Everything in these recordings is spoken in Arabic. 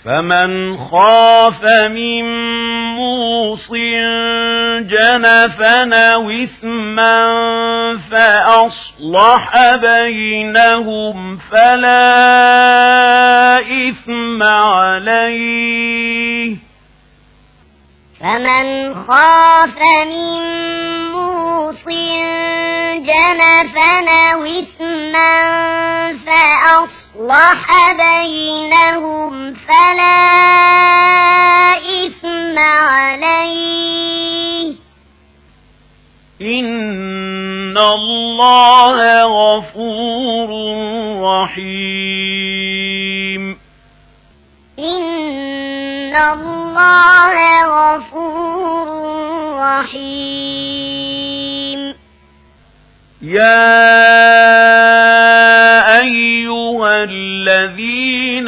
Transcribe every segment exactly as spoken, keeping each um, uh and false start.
فمن خاف من موص جنفا أو إثما فأصلح بينهم فلا إثم عليه فمن خاف من موص جنفا أو إثما فأصلح بينهم فلا إثم عليه إن الله غفور رحيم إن الله غفور رحيم يا أيها الذين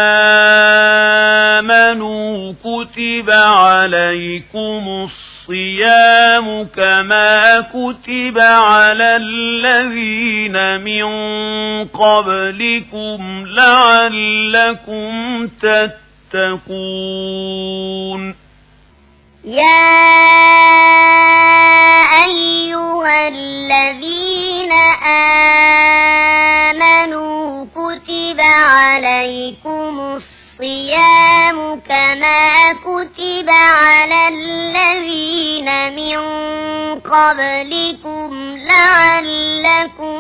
آمنوا كتب عليكم الصيام كما كتب على الذين من قبلكم لعلكم تتقون يا أيها الذين آمنوا كتب عليكم الصيام كما كتب على الذين من قبلكم لعلكم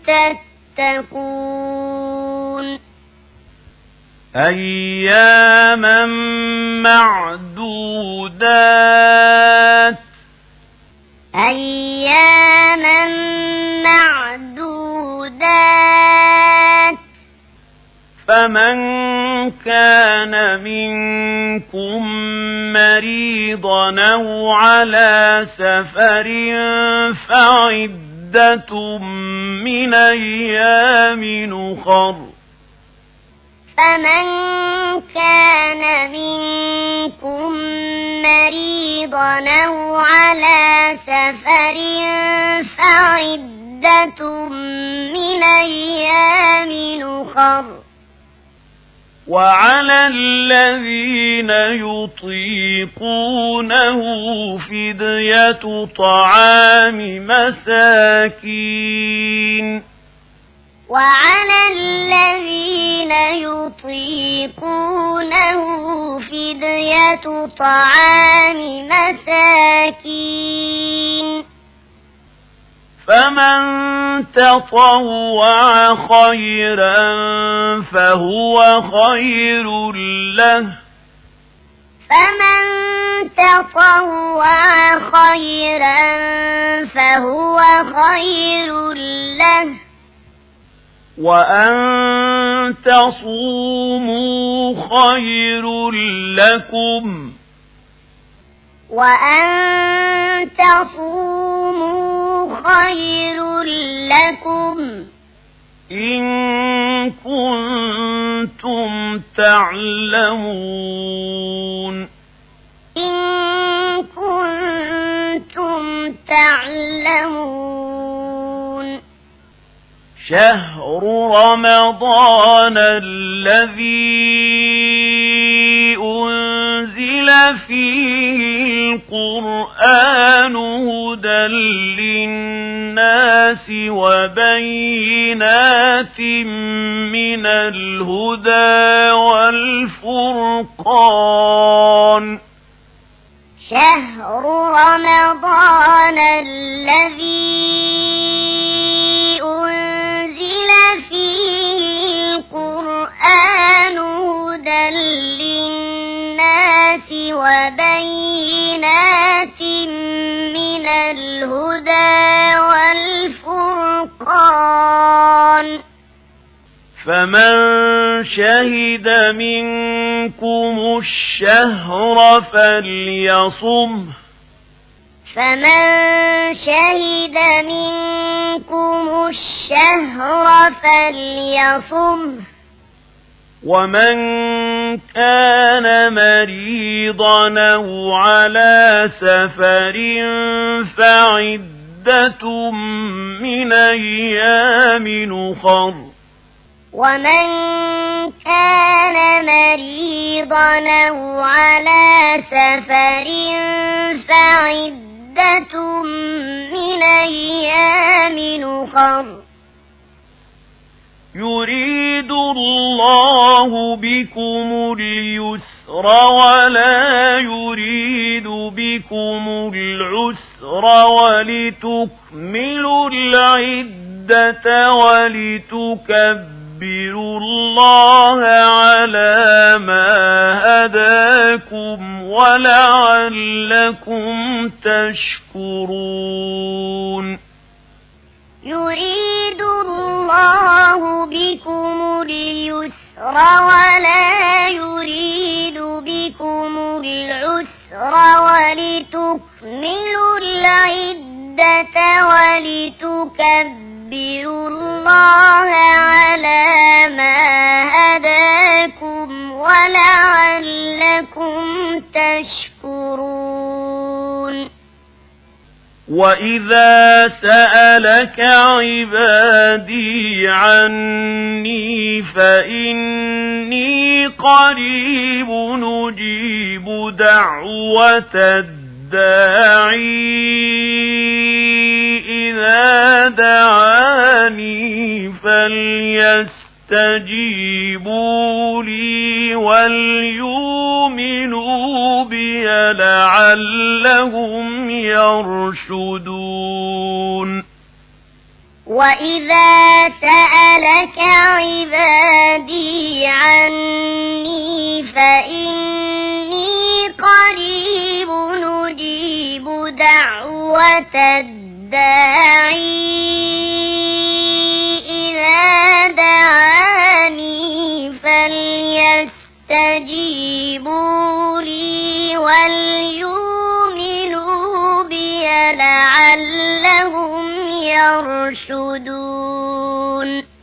تتقون أياما معدودات أياما معدودات فمن كان منكم مريضا أو على سفر فعدة من أيام أخر فمن كان منكم مريضا أو على سفر فعدة من أيام أخر وعلى الذين يطيقونه فدية طعام مساكين وعلى الذين يطيقونه فدية طعام مساكين فمن تطوع خيرا فهو خير له فمن تطوع خيرا فهو خير له وأن تصوموا خير لكم وأن تصوموا خير لكم إن كنتم تعلمون إن كنتم تعلمون شهر رمضان الذي أنزل فيه القرآن هدى للناس وبينات من الهدى والفرقان شهر رمضان الذي أنزل فيه القرآن هدى للناس وبينات من الهدى والفرقان فمن شهد منكم الشهر فليصمه فمن شهد منكم الشهر فليصمه ومن كان مريضا أو على سفر فعدة من أيام أخر ومن كان مريضا مريضا أو على سفر فعدة من أيام أخر يريد الله بكم اليسر ولا يريد بكم العسر ولتكملوا العدة ولتكبروا الله على ما هداكم ولعلكم تشكرون يريد الله بكم اليسر ولا يريد بكم العسر ولتكملوا العدة ولتكبروا الله على ما هداكم ولعلكم تشكرون وَإِذَا سَأَلَكَ عِبَادِي عَنِّي فَإِنِّي قَرِيبٌ أُجِيبُ دَعْوَةَ الدَّاعِي إِذَا دَعَانِي فَلْيَسْتَجِيبُوا لِي وَلْيُؤْمِنُوا بِي لَعَلَّهُمْ يرشدون وَإِذَا سَأَلَكَ عِبَادِي عَنِّي فَإِنِّي قَرِيبٌ أُجِيبُ دَعْوَةَ الدَّاعِي إِذَا دَعَانِي فَلْيَسْتَجِيبُوا لِي وَلْيُؤْمِنُوا بِي لَعَلَّهُمْ يرشدون